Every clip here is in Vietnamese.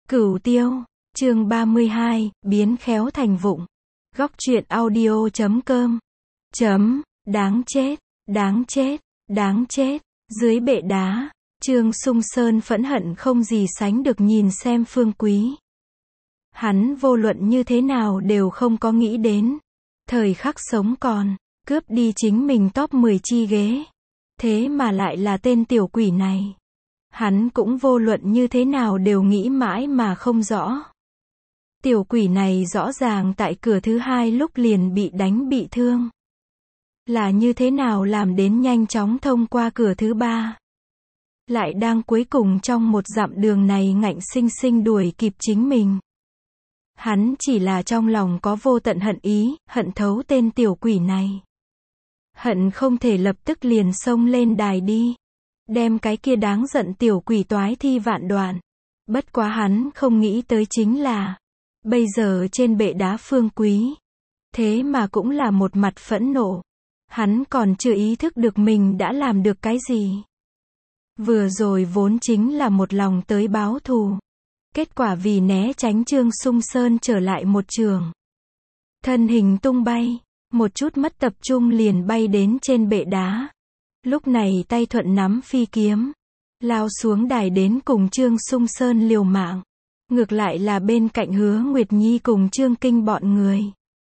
Cửu Tiêu, chương 32, biến khéo thành vụng. Góc truyện audio.com. Đáng chết, đáng chết, đáng chết. Dưới bệ đá, Trương Sung Sơn phẫn hận không gì sánh được nhìn xem Phương Quý. Hắn vô luận như thế nào đều không có nghĩ đến. Thời khắc sống còn, cướp đi chính mình top 10 chi ghế. Thế mà lại là tên tiểu quỷ này. Hắn cũng vô luận như thế nào đều nghĩ mãi mà không rõ. Tiểu quỷ này rõ ràng tại cửa thứ 2 lúc liền bị đánh bị thương. Là như thế nào làm đến nhanh chóng thông qua cửa thứ 3. Lại đang cuối cùng trong một dặm đường này ngạnh sinh sinh đuổi kịp chính mình. Hắn chỉ là trong lòng có vô tận hận ý, hận thấu tên tiểu quỷ này. Hận không thể lập tức liền xông lên đài đi. Đem cái kia đáng giận tiểu quỷ toái thi vạn đoạn. Bất quá hắn không nghĩ tới chính là, bây giờ trên bệ đá Phương Quý. Thế mà cũng là một mặt phẫn nộ. Hắn còn chưa ý thức được mình đã làm được cái gì. Vừa rồi vốn chính là một lòng tới báo thù. Kết quả vì né tránh Trương Sung Sơn trở lại một trường. Thân hình tung bay, một chút mất tập trung liền bay đến trên bệ đá. Lúc này tay thuận nắm phi kiếm, lao xuống đài đến cùng Trương Sung Sơn liều mạng. Ngược lại là bên cạnh Hứa Nguyệt Nhi cùng Trương Kinh bọn người.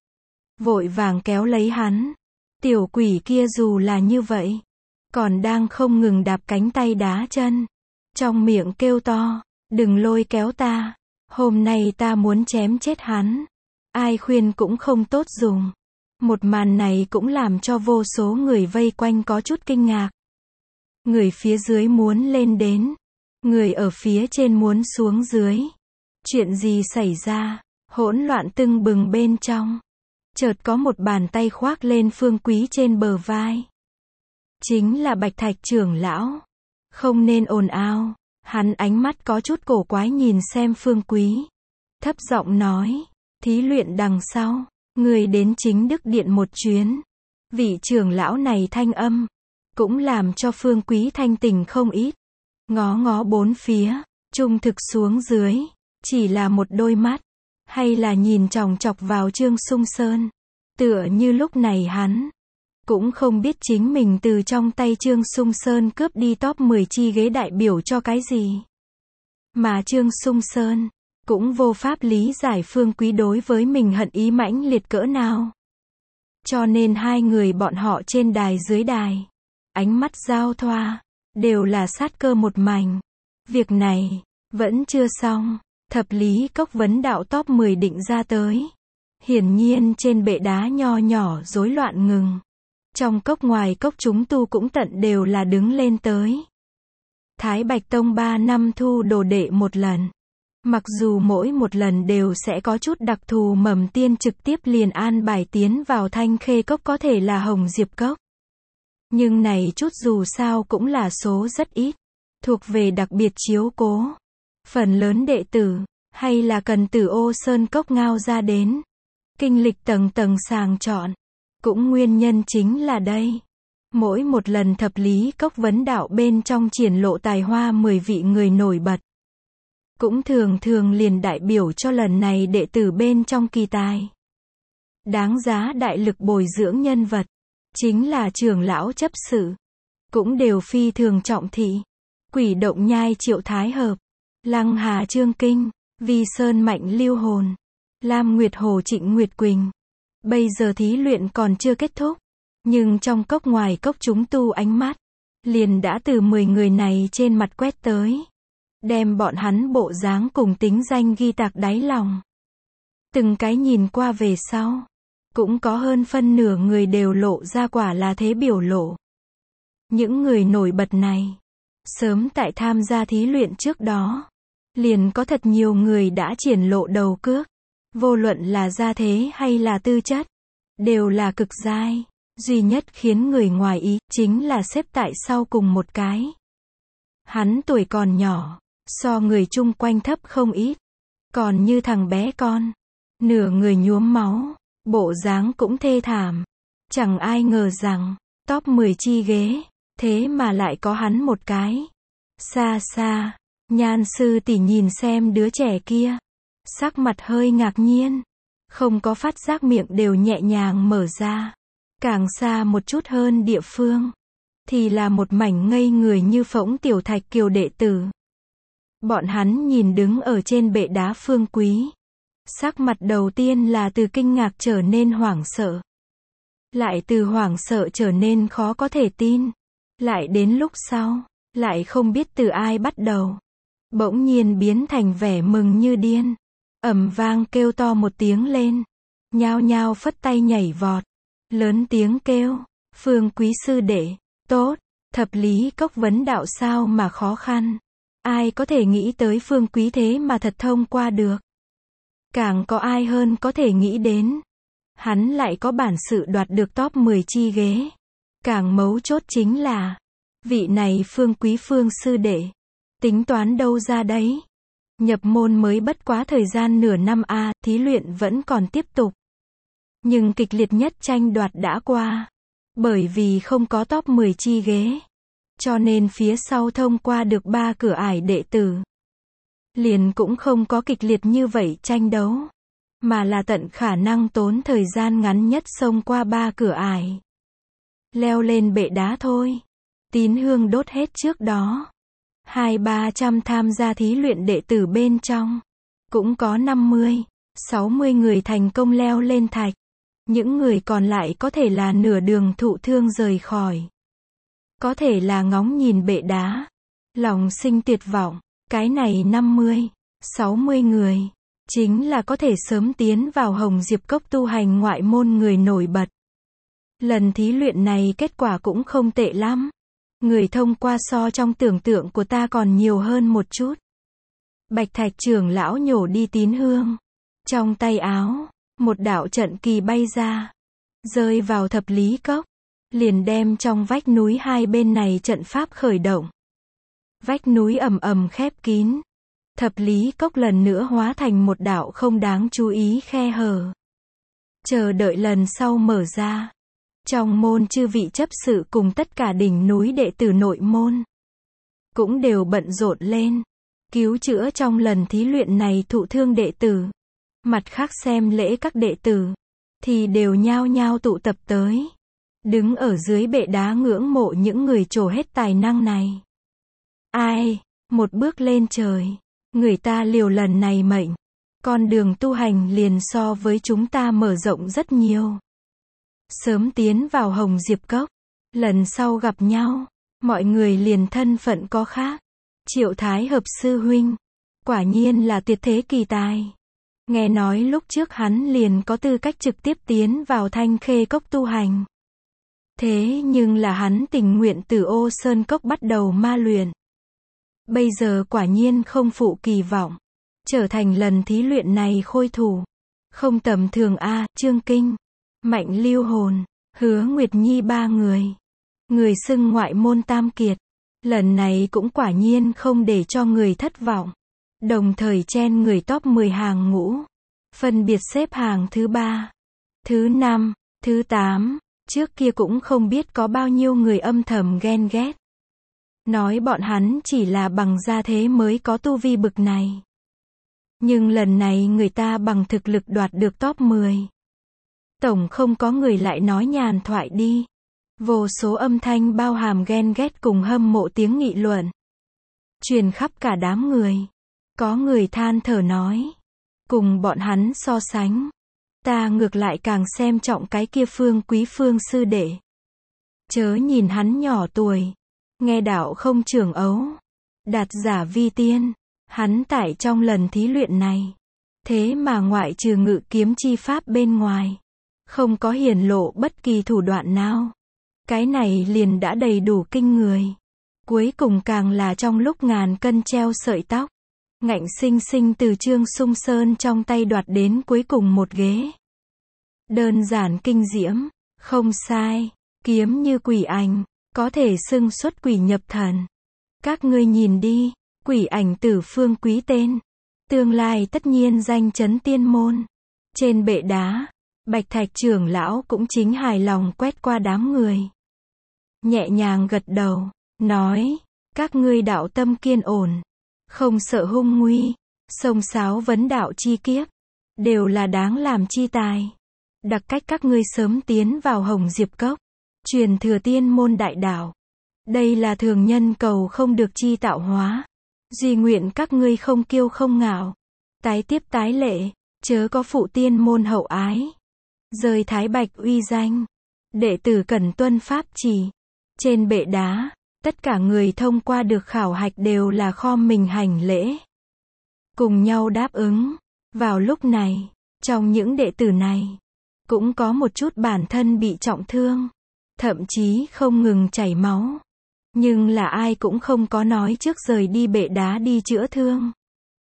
Vội vàng kéo lấy hắn. Tiểu quỷ kia dù là như vậy, còn đang không ngừng đạp cánh tay đá chân. Trong miệng kêu to, đừng lôi kéo ta, hôm nay ta muốn chém chết hắn. Ai khuyên cũng không tốt dùng. Một màn này cũng làm cho vô số người vây quanh có chút kinh ngạc. Người phía dưới muốn lên đến, người ở phía trên muốn xuống dưới. Chuyện gì xảy ra? Hỗn loạn tưng bừng bên trong. Chợt có một bàn tay khoác lên Phương Quý trên bờ vai. Chính là Bạch Thạch trưởng lão. Không nên ồn ào. Hắn ánh mắt có chút cổ quái nhìn xem Phương Quý. Thấp giọng nói, thí luyện đằng sau, người đến chính Đức Điện một chuyến. Vị trưởng lão này thanh âm, cũng làm cho Phương Quý thanh tỉnh không ít. Ngó ngó bốn phía, trung thực xuống dưới, chỉ là một đôi mắt. Hay là nhìn chòng chọc vào Trương Sung Sơn. Tựa như lúc này hắn cũng không biết chính mình từ trong tay Trương Sung Sơn cướp đi top 10 chi ghế đại biểu cho cái gì. Mà Trương Sung Sơn cũng vô pháp lý giải Phương Quý đối với mình hận ý mãnh liệt cỡ nào. Cho nên hai người bọn họ trên đài dưới đài, ánh mắt giao thoa, đều là sát cơ một mảnh. Việc này vẫn chưa xong. Thập lý cốc vấn đạo top 10 định ra tới. Hiển nhiên trên bệ đá nho nhỏ rối loạn ngừng. Trong cốc ngoài cốc chúng tu cũng tận đều là đứng lên tới. Thái Bạch Tông 3 năm thu đồ đệ một lần. Mặc dù mỗi một lần đều sẽ có chút đặc thù mầm tiên trực tiếp liền an bài tiến vào Thanh Khê Cốc có thể là Hồng Diệp Cốc. Nhưng này chút dù sao cũng là số rất ít. Thuộc về đặc biệt chiếu cố. Phần lớn đệ tử, hay là cần từ Ô Sơn Cốc ngao ra đến. Kinh lịch tầng tầng sàng chọn. Cũng nguyên nhân chính là đây. Mỗi một lần thập lý cốc vấn đạo bên trong triển lộ tài hoa 10 vị người nổi bật. Cũng thường thường liền đại biểu cho lần này đệ tử bên trong kỳ tài. Đáng giá đại lực bồi dưỡng nhân vật. Chính là trưởng lão chấp sự. Cũng đều phi thường trọng thị. Quỷ Động Nhai Triệu Thái Hợp. Lăng Hà Trương Kinh, Vi Sơn Mạnh Lưu Hồn, Lam Nguyệt Hồ Trịnh Nguyệt Quỳnh. Bây giờ thí luyện còn chưa kết thúc, nhưng trong cốc ngoài cốc chúng tu ánh mắt, liền đã từ 10 người này trên mặt quét tới. Đem bọn hắn bộ dáng cùng tính danh ghi tạc đáy lòng. Từng cái nhìn qua về sau, cũng có hơn phân nửa người đều lộ ra quả là thế biểu lộ. Những người nổi bật này, sớm tại tham gia thí luyện trước đó, liền có thật nhiều người đã triển lộ đầu cước. Vô luận là gia thế hay là tư chất, đều là cực giai. Duy nhất khiến người ngoài ý, chính là xếp tại sau cùng một cái. Hắn tuổi còn nhỏ, so người chung quanh thấp không ít. Còn như thằng bé con, nửa người nhuốm máu, bộ dáng cũng thê thảm. Chẳng ai ngờ rằng, top 10 chi ghế, thế mà lại có hắn một cái. Xa xa, Nhan sư tỷ nhìn xem đứa trẻ kia, sắc mặt hơi ngạc nhiên, không có phát giác miệng đều nhẹ nhàng mở ra. Càng xa một chút hơn địa phương, thì là một mảnh ngây người như phỗng tiểu thạch kiều đệ tử. Bọn hắn nhìn đứng ở trên bệ đá Phương Quý. Sắc mặt đầu tiên là từ kinh ngạc trở nên hoảng sợ. Lại từ hoảng sợ trở nên khó có thể tin. Lại đến lúc sau, lại không biết từ ai bắt đầu. Bỗng nhiên biến thành vẻ mừng như điên. Ầm vang kêu to một tiếng lên. Nhao nhao phất tay nhảy vọt. Lớn tiếng kêu, Phương Quý sư đệ, tốt, thập lý cốc vấn đạo sao mà khó khăn. Ai có thể nghĩ tới Phương Quý thế mà thật thông qua được. Càng có ai hơn có thể nghĩ đến. Hắn lại có bản sự đoạt được top 10 chi ghế. Càng mấu chốt chính là, vị này Phương Quý Phương sư đệ, tính toán đâu ra đấy. Nhập môn mới bất quá thời gian nửa năm thí luyện vẫn còn tiếp tục. Nhưng kịch liệt nhất tranh đoạt đã qua. Bởi vì không có top 10 chi ghế. Cho nên phía sau thông qua được 3 cửa ải đệ tử. Liền cũng không có kịch liệt như vậy tranh đấu. Mà là tận khả năng tốn thời gian ngắn nhất xông qua 3 cửa ải. Leo lên bệ đá thôi. Tín hương đốt hết trước đó. 200-300 tham gia thí luyện đệ tử bên trong. Cũng có 50-60 người thành công leo lên thạch. Những người còn lại có thể là nửa đường thụ thương rời khỏi. Có thể là ngóng nhìn bệ đá. Lòng sinh tuyệt vọng. Cái này 50-60 người. Chính là có thể sớm tiến vào Hồng Diệp Cốc tu hành ngoại môn người nổi bật. Lần thí luyện này kết quả cũng không tệ lắm. Người thông qua so trong tưởng tượng của ta còn nhiều hơn một chút. Bạch Thạch trưởng lão nhổ đi tín hương. Trong tay áo, một đạo trận kỳ bay ra. Rơi vào thập lý cốc. Liền đem trong vách núi hai bên này trận pháp khởi động. Vách núi ầm ầm khép kín. Thập lý cốc lần nữa hóa thành một đạo không đáng chú ý khe hở. Chờ đợi lần sau mở ra. Trong môn chư vị chấp sự cùng tất cả đỉnh núi đệ tử nội môn. Cũng đều bận rộn lên. Cứu chữa trong lần thí luyện này thụ thương đệ tử. Mặt khác xem lễ các đệ tử. Thì đều nhao nhao tụ tập tới. Đứng ở dưới bệ đá ngưỡng mộ những người trổ hết tài năng này. Ai, một bước lên trời. Người ta liều lần này mệnh. Con đường tu hành liền so với chúng ta mở rộng rất nhiều. Sớm tiến vào Hồng Diệp Cốc. Lần sau gặp nhau, mọi người liền thân phận có khác. Triệu Thái Hợp sư huynh. Quả nhiên là tuyệt thế kỳ tài. Nghe nói lúc trước hắn liền có tư cách trực tiếp tiến vào Thanh Khê Cốc tu hành. Thế nhưng là hắn tình nguyện từ Ô Sơn Cốc bắt đầu ma luyện. Bây giờ quả nhiên không phụ kỳ vọng. Trở thành lần thí luyện này khôi thủ. Không tầm thường Trương Kinh, Mạnh Lưu Hồn, Hứa Nguyệt Nhi ba người. Người xưng ngoại môn tam kiệt. Lần này cũng quả nhiên không để cho người thất vọng. Đồng thời chen người top 10 hàng ngũ. Phân biệt xếp hàng thứ 3, thứ 5, thứ 8. Trước kia cũng không biết có bao nhiêu người âm thầm ghen ghét. Nói bọn hắn chỉ là bằng gia thế mới có tu vi bực này. Nhưng lần này người ta bằng thực lực đoạt được top 10. Tổng không có người lại nói nhàn thoại đi. Vô số âm thanh bao hàm ghen ghét cùng hâm mộ tiếng nghị luận. Truyền khắp cả đám người. Có người than thở nói. Cùng bọn hắn so sánh. Ta ngược lại càng xem trọng cái kia Phương Quý Phương sư đệ. Chớ nhìn hắn nhỏ tuổi. Nghe đạo không trưởng ấu. Đạt giả vi tiên. Hắn tại trong lần thí luyện này. Thế mà ngoại trừ ngự kiếm chi pháp bên ngoài. Không có hiển lộ bất kỳ thủ đoạn nào. Cái này liền đã đầy đủ kinh người. Cuối cùng càng là trong lúc ngàn cân treo sợi tóc. Ngạnh sinh sinh từ Trương Sung Sơn trong tay đoạt đến cuối cùng một ghế. Đơn giản kinh diễm. Không sai. Kiếm như quỷ ảnh. Có thể xưng xuất quỷ nhập thần. Các ngươi nhìn đi. Quỷ ảnh tử Phương Quý tên. Tương lai tất nhiên danh chấn tiên môn. Trên bệ đá. Bạch Thạch trưởng lão cũng chính hài lòng quét qua đám người. Nhẹ nhàng gật đầu. Nói. Các ngươi đạo tâm kiên ổn. không sợ hung nguy, xông xáo vấn đạo chi kiếp, đều là đáng làm chi tài. Đặc cách các ngươi sớm tiến vào Hồng Diệp Cốc, truyền thừa tiên môn đại đạo. Đây là thường nhân cầu không được chi tạo hóa. Duy nguyện các ngươi không kiêu không ngạo, tái tiếp tái lệ, chớ có phụ tiên môn hậu ái. Rơi Thái Bạch uy danh, đệ tử cần tuân pháp chỉ. Trên bệ đá, tất cả người thông qua được khảo hạch đều là khom mình hành lễ, cùng nhau đáp ứng. Vào lúc này, trong những đệ tử này, cũng có một chút bản thân bị trọng thương, thậm chí không ngừng chảy máu. Nhưng là ai cũng không có nói trước rời đi bệ đá đi chữa thương.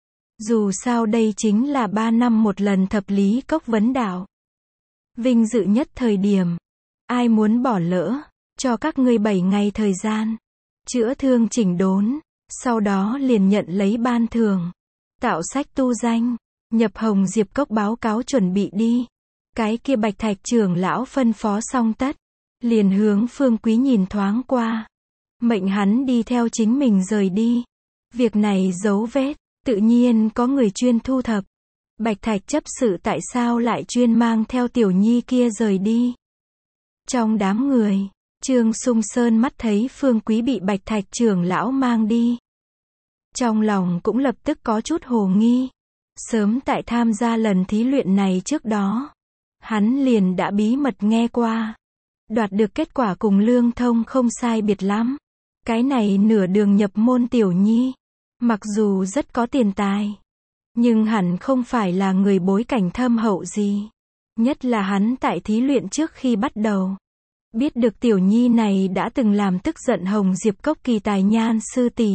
Dù sao đây chính là 3 năm một lần thập lý cốc vấn đạo. Vinh dự nhất thời điểm. Ai muốn bỏ lỡ, cho các ngươi 7 ngày thời gian. Chữa thương chỉnh đốn, sau đó liền nhận lấy ban thưởng. Tạo sách tu danh, nhập Hồng Diệp Cốc báo cáo chuẩn bị đi. Cái kia Bạch Thạch trưởng lão phân phó xong tất. Liền hướng Phương Quý nhìn thoáng qua. Mệnh hắn đi theo chính mình rời đi. Việc này dấu vết, tự nhiên có người chuyên thu thập. Bạch Thạch chấp sự tại sao lại chuyên mang theo tiểu nhi kia rời đi. Trong đám người, Trương Sung Sơn mắt thấy Phương Quý bị Bạch Thạch trưởng lão mang đi. Trong lòng cũng lập tức có chút hồ nghi. Sớm tại tham gia lần thí luyện này trước đó, hắn liền đã bí mật nghe qua. Đoạt được kết quả cùng Lương Thông không sai biệt lắm. Cái này nửa đường nhập môn tiểu nhi, mặc dù rất có tiền tài, nhưng hẳn không phải là người bối cảnh thâm hậu gì. Nhất là hắn tại thí luyện trước khi bắt đầu, biết được tiểu nhi này đã từng làm tức giận Hồng Diệp Cốc kỳ tài nhan sư tỷ.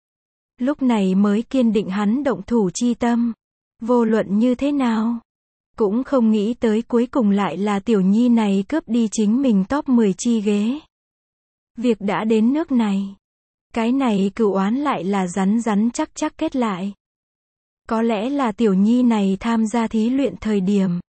Lúc này mới kiên định hắn động thủ chi tâm. Vô luận như thế nào, cũng không nghĩ tới cuối cùng lại là tiểu nhi này cướp đi chính mình top 10 chi ghế. Việc đã đến nước này, cái này cửu oán lại là rắn rắn chắc chắc kết lại. Có lẽ là tiểu nhi này tham gia thí luyện thời điểm,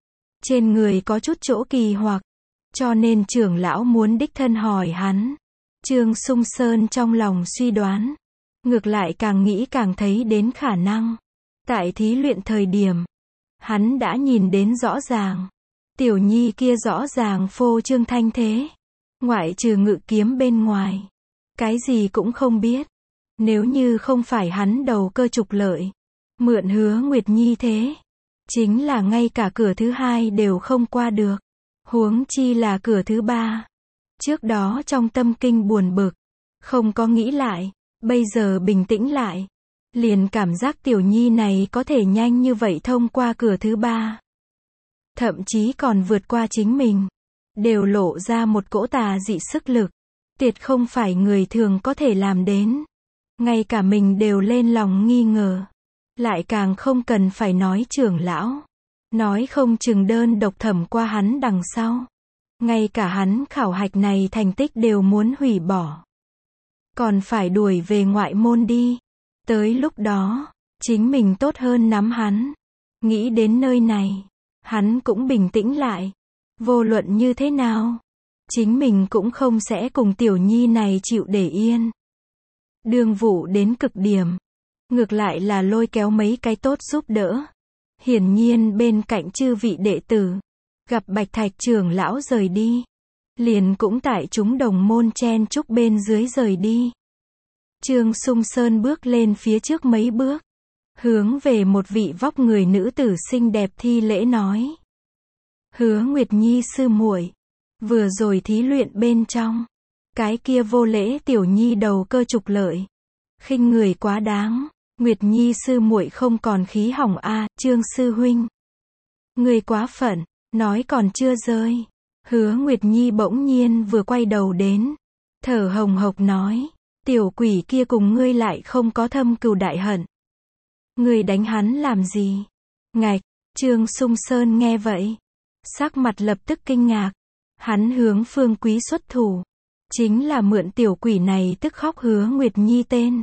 trên người có chút chỗ kỳ hoặc, cho nên trưởng lão muốn đích thân hỏi hắn. Trương Sung Sơn trong lòng suy đoán, ngược lại càng nghĩ càng thấy đến khả năng. Tại thí luyện thời điểm, hắn đã nhìn đến rõ ràng, tiểu nhi kia rõ ràng phô trương thanh thế. Ngoại trừ ngự kiếm bên ngoài, cái gì cũng không biết. Nếu như không phải hắn đầu cơ trục lợi, mượn Hứa Nguyệt Nhi thế, chính là ngay cả cửa thứ 2 đều không qua được. Huống chi là cửa thứ 3. Trước đó trong tâm kinh buồn bực, không có nghĩ lại, bây giờ bình tĩnh lại, liền cảm giác tiểu nhi này có thể nhanh như vậy thông qua cửa thứ 3. Thậm chí còn vượt qua chính mình. Đều lộ ra một cỗ tà dị sức lực, tuyệt không phải người thường có thể làm đến. Ngay cả mình đều lên lòng nghi ngờ. Lại càng không cần phải nói trưởng lão. Nói không chừng đơn độc thẩm qua hắn đằng sau. Ngay cả hắn khảo hạch này thành tích đều muốn hủy bỏ. Còn phải đuổi về ngoại môn đi. Tới lúc đó, chính mình tốt hơn nắm hắn. Nghĩ đến nơi này, hắn cũng bình tĩnh lại. Vô luận như thế nào, chính mình cũng không sẽ cùng tiểu nhi này chịu để yên. Đường Vũ đến cực điểm, ngược lại là lôi kéo mấy cái tốt giúp đỡ. Hiển nhiên bên cạnh chư vị đệ tử, gặp Bạch Thạch trưởng lão rời đi, liền cũng tại chúng đồng môn chen chúc bên dưới rời đi. Trương Sung Sơn bước lên phía trước mấy bước, hướng về một vị vóc người nữ tử xinh đẹp thi lễ nói. Hứa Nguyệt Nhi sư muội, vừa rồi thí luyện bên trong, cái kia vô lễ tiểu nhi đầu cơ trục lợi, khinh người quá đáng. Nguyệt Nhi sư muội không còn khí hỏng a, Trương sư huynh. Người quá phận, nói còn chưa rơi. Hứa Nguyệt Nhi bỗng nhiên vừa quay đầu đến, thở hồng hộc nói, tiểu quỷ kia cùng ngươi lại không có thâm cừu đại hận. Ngươi đánh hắn làm gì? Ngạch, Trương Sung Sơn nghe vậy, sắc mặt lập tức kinh ngạc. Hắn hướng Phương Quý xuất thủ, chính là mượn tiểu quỷ này tức khóc Hứa Nguyệt Nhi tên.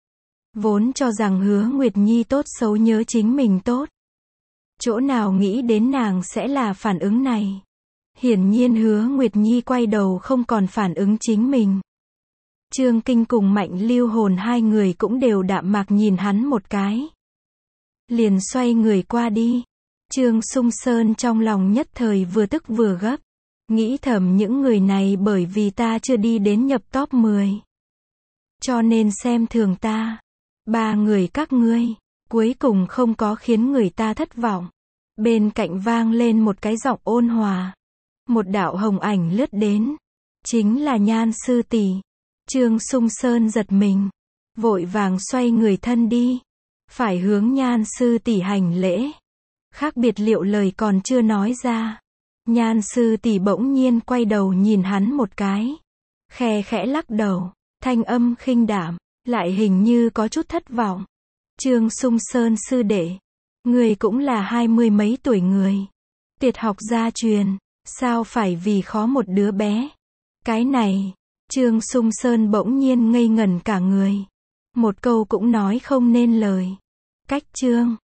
Vốn cho rằng Hứa Nguyệt Nhi tốt xấu nhớ chính mình tốt. Chỗ nào nghĩ đến nàng sẽ là phản ứng này. Hiển nhiên Hứa Nguyệt Nhi quay đầu không còn phản ứng chính mình. Trương Kinh cùng Mạnh Lưu Hồn hai người cũng đều đạm mạc nhìn hắn một cái. Liền xoay người qua đi. Trương Sung Sơn trong lòng nhất thời vừa tức vừa gấp. Nghĩ thầm những người này bởi vì ta chưa đi đến nhập top 10. Cho nên xem thường ta. Ba người các ngươi. Cuối cùng không có khiến người ta thất vọng. Bên cạnh vang lên một cái giọng ôn hòa. Một đạo hồng ảnh lướt đến. Chính là Nhan sư tỷ. Trương Sung Sơn giật mình. Vội vàng xoay người thân đi. Phải hướng Nhan sư tỷ hành lễ. Khác biệt liệu lời còn chưa nói ra. Nhan sư tỷ bỗng nhiên quay đầu nhìn hắn một cái. Khe khẽ lắc đầu. Thanh âm khinh đạm. Lại hình như có chút thất vọng. Trương Sung Sơn sư đệ. Người cũng là 20 mấy tuổi người. Tuyệt học gia truyền. Sao phải vì khó một đứa bé. Cái này. Trương Sung Sơn bỗng nhiên ngây ngẩn cả người. Một câu cũng nói không nên lời. Cách Trương